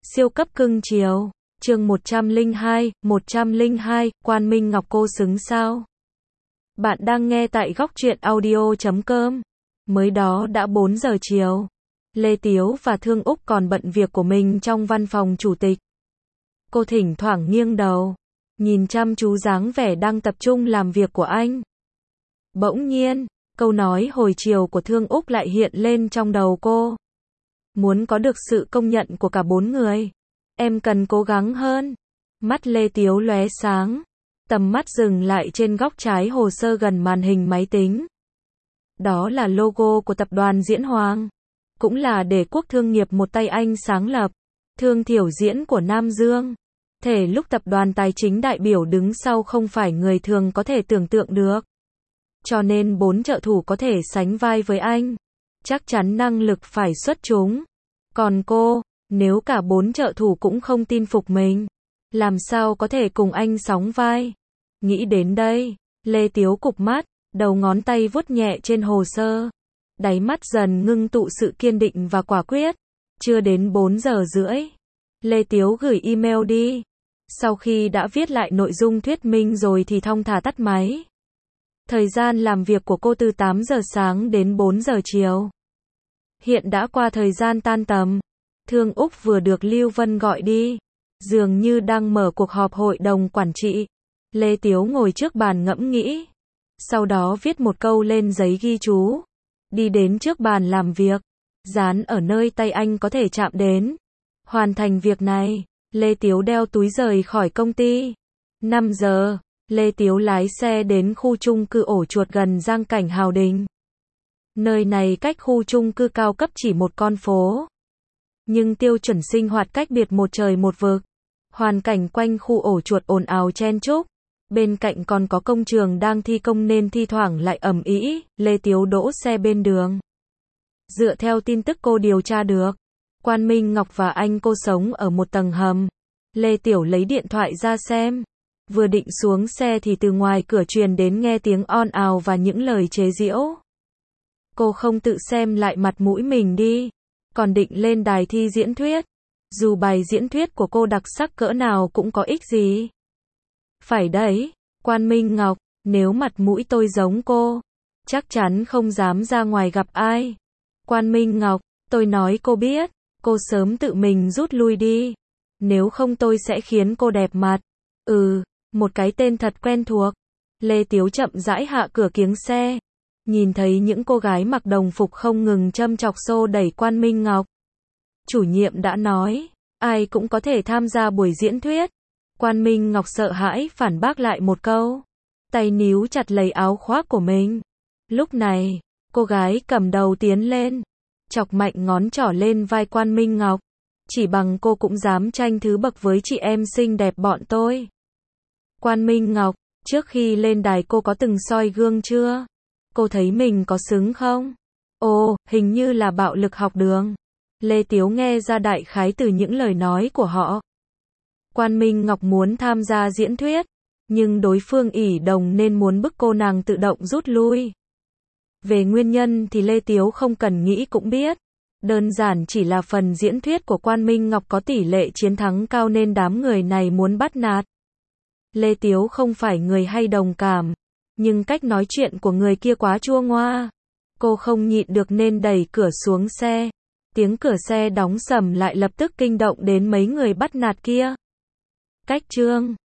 Siêu cấp cưng chiều. Chương 102, Quan Minh Ngọc cô xứng sao? Bạn đang nghe tại góc truyện audio.com. Mới đó đã 4 giờ chiều. Lê Tiếu và Thương Úc còn bận việc của mình trong văn phòng chủ tịch. Cô thỉnh thoảng nghiêng đầu, nhìn chăm chú dáng vẻ đang tập trung làm việc của anh. Bỗng nhiên, câu nói hồi chiều của Thương Úc lại hiện lên trong đầu cô. Muốn có được sự công nhận của cả 4 người, em cần cố gắng hơn. Mắt Lê Tiếu lóe sáng, tầm mắt dừng lại trên góc trái hồ sơ gần màn hình máy tính. Đó là logo của tập đoàn Diễn Hoàng, cũng là để quốc thương nghiệp một tay anh sáng lập, Thương Thiểu Diễn của Nam Dương. Thể lúc tập đoàn tài chính đại biểu đứng sau không phải người thường có thể tưởng tượng được. Cho nên 4 trợ thủ có thể sánh vai với anh, chắc chắn năng lực phải xuất chúng. Còn cô, nếu cả 4 trợ thủ cũng không tin phục mình, làm sao có thể cùng anh sóng vai? Nghĩ đến đây, Lê Tiếu cụp mắt, đầu ngón tay vuốt nhẹ trên hồ sơ. Đáy mắt dần ngưng tụ sự kiên định và quả quyết. Chưa đến 4 giờ rưỡi, Lê Tiếu gửi email đi. Sau khi đã viết lại nội dung thuyết minh rồi thì thong thả tắt máy. Thời gian làm việc của cô từ 8 giờ sáng đến 4 giờ chiều. Hiện đã qua thời gian tan tầm. Thương Úc vừa được Lưu Vân gọi đi, dường như đang mở cuộc họp hội đồng quản trị. Lê Tiếu ngồi trước bàn ngẫm nghĩ, sau đó viết một câu lên giấy ghi chú, đi đến trước bàn làm việc, dán ở nơi tay anh có thể chạm đến. Hoàn thành việc này, Lê Tiếu đeo túi rời khỏi công ty. 5 giờ, Lê Tiếu lái xe đến khu chung cư ổ chuột gần Giang Cảnh Hào Đình. Nơi này cách khu chung cư cao cấp chỉ một con phố, nhưng tiêu chuẩn sinh hoạt cách biệt một trời một vực. Hoàn cảnh quanh khu ổ chuột ồn ào chen chúc, bên cạnh còn có công trường đang thi công nên thi thoảng lại ầm ĩ. Lê Tiếu đỗ xe bên đường. Dựa theo tin tức cô điều tra được, Quan Minh Ngọc và anh cô sống ở một tầng hầm. Lê Tiểu lấy điện thoại ra xem, vừa định xuống xe thì từ ngoài cửa truyền đến nghe tiếng on ào và những lời chế giễu. Cô không tự xem lại mặt mũi mình đi, còn định lên đài thi diễn thuyết. Dù bài diễn thuyết của cô đặc sắc cỡ nào cũng có ích gì. Phải đấy, Quan Minh Ngọc, nếu mặt mũi tôi giống cô, chắc chắn không dám ra ngoài gặp ai. Quan Minh Ngọc, tôi nói cô biết, cô sớm tự mình rút lui đi. Nếu không tôi sẽ khiến cô đẹp mặt. Một cái tên thật quen thuộc. Lê Tiếu chậm rãi hạ cửa kiếng xe. Nhìn thấy những cô gái mặc đồng phục không ngừng châm chọc xô đẩy Quan Minh Ngọc. Chủ nhiệm đã nói, ai cũng có thể tham gia buổi diễn thuyết. Quan Minh Ngọc sợ hãi phản bác lại một câu, tay níu chặt lấy áo khoác của mình. Lúc này, cô gái cầm đầu tiến lên, chọc mạnh ngón trỏ lên vai Quan Minh Ngọc. Chỉ bằng cô cũng dám tranh thứ bậc với chị em xinh đẹp bọn tôi. Quan Minh Ngọc, trước khi lên đài cô có từng soi gương chưa? Cô thấy mình có xứng không? Ồ, hình như là bạo lực học đường. Lê Tiếu nghe ra đại khái từ những lời nói của họ. Quan Minh Ngọc muốn tham gia diễn thuyết, nhưng đối phương ỷ đồng nên muốn bức cô nàng tự động rút lui. Về nguyên nhân thì Lê Tiếu không cần nghĩ cũng biết. Đơn giản chỉ là phần diễn thuyết của Quan Minh Ngọc có tỷ lệ chiến thắng cao nên đám người này muốn bắt nạt. Lê Tiếu không phải người hay đồng cảm, nhưng cách nói chuyện của người kia quá chua ngoa. Cô không nhịn được nên đẩy cửa xuống xe. Tiếng cửa xe đóng sầm lại lập tức kinh động đến mấy người bắt nạt kia. Cách chương